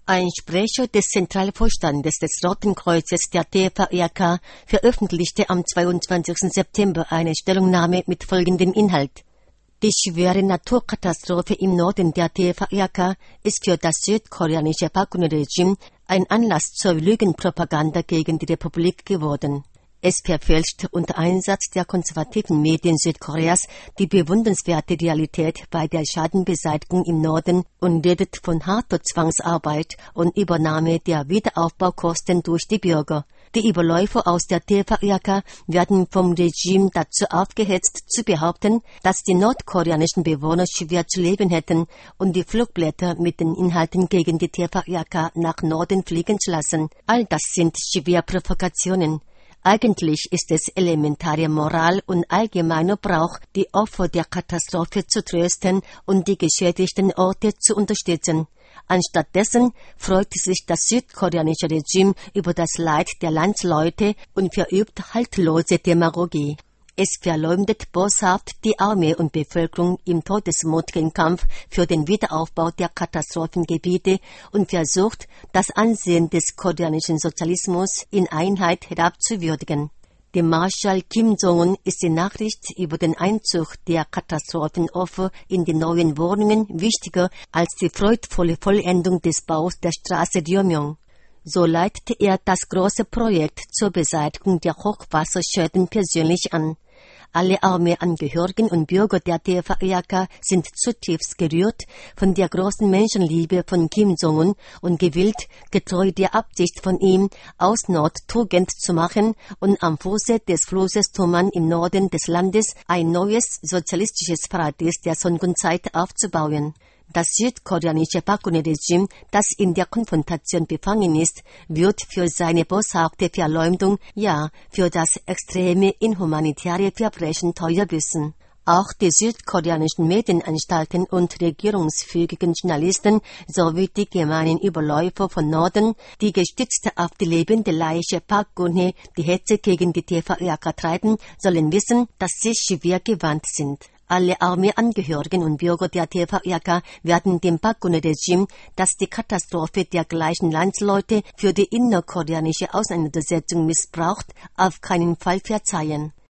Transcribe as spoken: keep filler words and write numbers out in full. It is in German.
Ein Sprecher des Zentralvorstandes des Roten Kreuzes der T V R K veröffentlichte am zweiundzwanzigsten September eine Stellungnahme mit folgendem Inhalt. Die schwere Naturkatastrophe im Norden der T V R K ist für das südkoreanische Park Geun-hye-Regime ein Anlass zur Lügenpropaganda gegen die Republik geworden. Es verfälscht unter Einsatz der konservativen Medien Südkoreas die bewundernswerte Realität bei der Schadenbeseitigung im Norden und redet von harter Zwangsarbeit und Übernahme der Wiederaufbaukosten durch die Bürger. Die Überläufer aus der T V R K werden vom Regime dazu aufgehetzt zu behaupten, dass die nordkoreanischen Bewohner schwer zu leben hätten und die Flugblätter mit den Inhalten gegen die T V R K nach Norden fliegen zu lassen. All das sind schwere Provokationen. Eigentlich ist es elementare Moral und allgemeiner Brauch, die Opfer der Katastrophe zu trösten und die geschädigten Orte zu unterstützen. Anstattdessen freut sich das südkoreanische Regime über das Leid der Landsleute und verübt haltlose Demagogie. Es verleumdet boshaft die Armee und Bevölkerung im todesmutigen Kampf für den Wiederaufbau der Katastrophengebiete und versucht, das Ansehen des koreanischen Sozialismus in Einheit herabzuwürdigen. Dem Marschall Kim Jong-un ist die Nachricht über den Einzug der Katastrophenopfer in die neuen Wohnungen wichtiger als die freudvolle Vollendung des Baus der Straße Ryomyeong. So leitete er das große Projekt zur Beseitigung der Hochwasserschäden persönlich an. Alle Armeeangehörigen und Bürger der T V R K sind zutiefst gerührt von der großen Menschenliebe von Kim Jong-un und gewillt, getreu der Absicht von ihm, aus Not Tugend zu machen und am Fuße des Flusses Tuman im Norden des Landes ein neues sozialistisches Paradies der Songun-Zeit aufzubauen. Das südkoreanische Park Geun-hye-Regime, das in der Konfrontation befangen ist, wird für seine boshafte Verleumdung, ja, für das extreme inhumanitäre Verbrechen teuer büßen. Auch die südkoreanischen Medienanstalten und regierungsfügigen Journalisten sowie die gemeinen Überläufer von Norden, die gestützt auf die lebende Leiche Park Geun-hye die Hetze gegen die T V R K treiben, sollen wissen, dass sie schwer gewandt sind. Alle Armeeangehörigen und Bürger der T V R K werden dem Park Geun-hye-Regime, das die Katastrophe der gleichen Landsleute für die innerkoreanische Auseinandersetzung missbraucht, auf keinen Fall verzeihen.